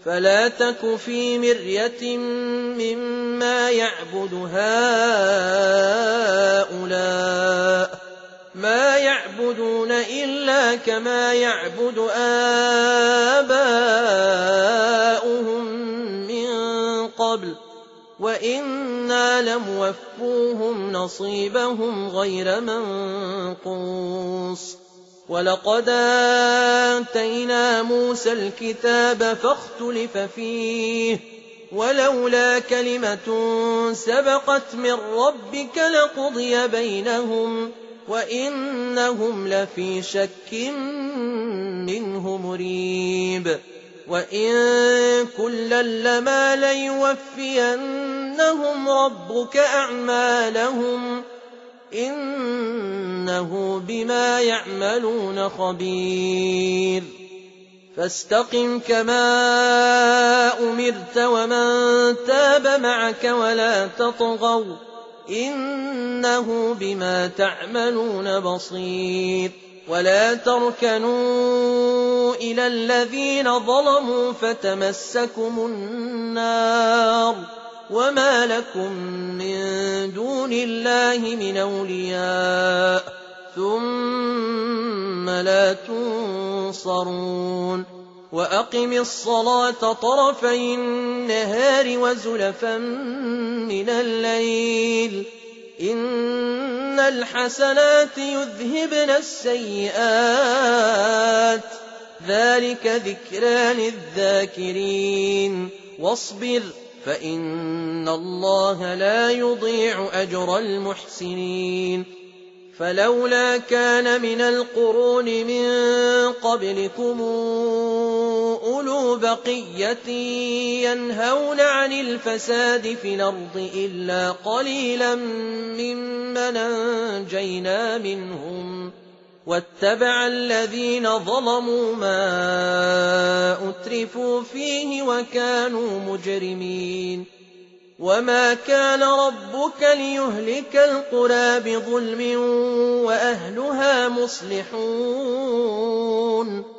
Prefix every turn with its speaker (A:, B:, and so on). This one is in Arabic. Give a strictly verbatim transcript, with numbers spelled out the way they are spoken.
A: فلا تك في مرية مما يعبد هؤلاء ما يعبدون إلا كما يعبد آباؤهم من قبل وإنا لموفوهم نصيبهم غير منقوص ولقد آتينا موسى الكتاب فاختلف فيه ولولا كلمة سبقت من ربك لقضي بينهم وإنهم لفي شك منه مريب وإن كلا لما ليوفينهم ربك أعمالهم إنه بما يعملون خبير فاستقم كما أمرت ومن تاب معك ولا تطغوا إنه بما تعملون بصير ولا تركنوا إلى الذين ظلموا فتمسكم النار وما لكم من دون الله من أولياء ثم لا تنصرون وأقم الصلاة طرفي النهار وزلفا من الليل إن الحسنات يذهبن السيئات ذلك ذكرى للذاكرين واصبر فإن الله لا يضيع أجر المحسنين فلولا كان من القرون من قبلكم أولو بقية ينهون عن الفساد في الأرض إلا قليلا ممن أنجينا منهم واتبع الذين ظلموا ما أترفوا فيه وكانوا مجرمين وما كان ربك ليهلك القرى بظلم وأهلها مصلحون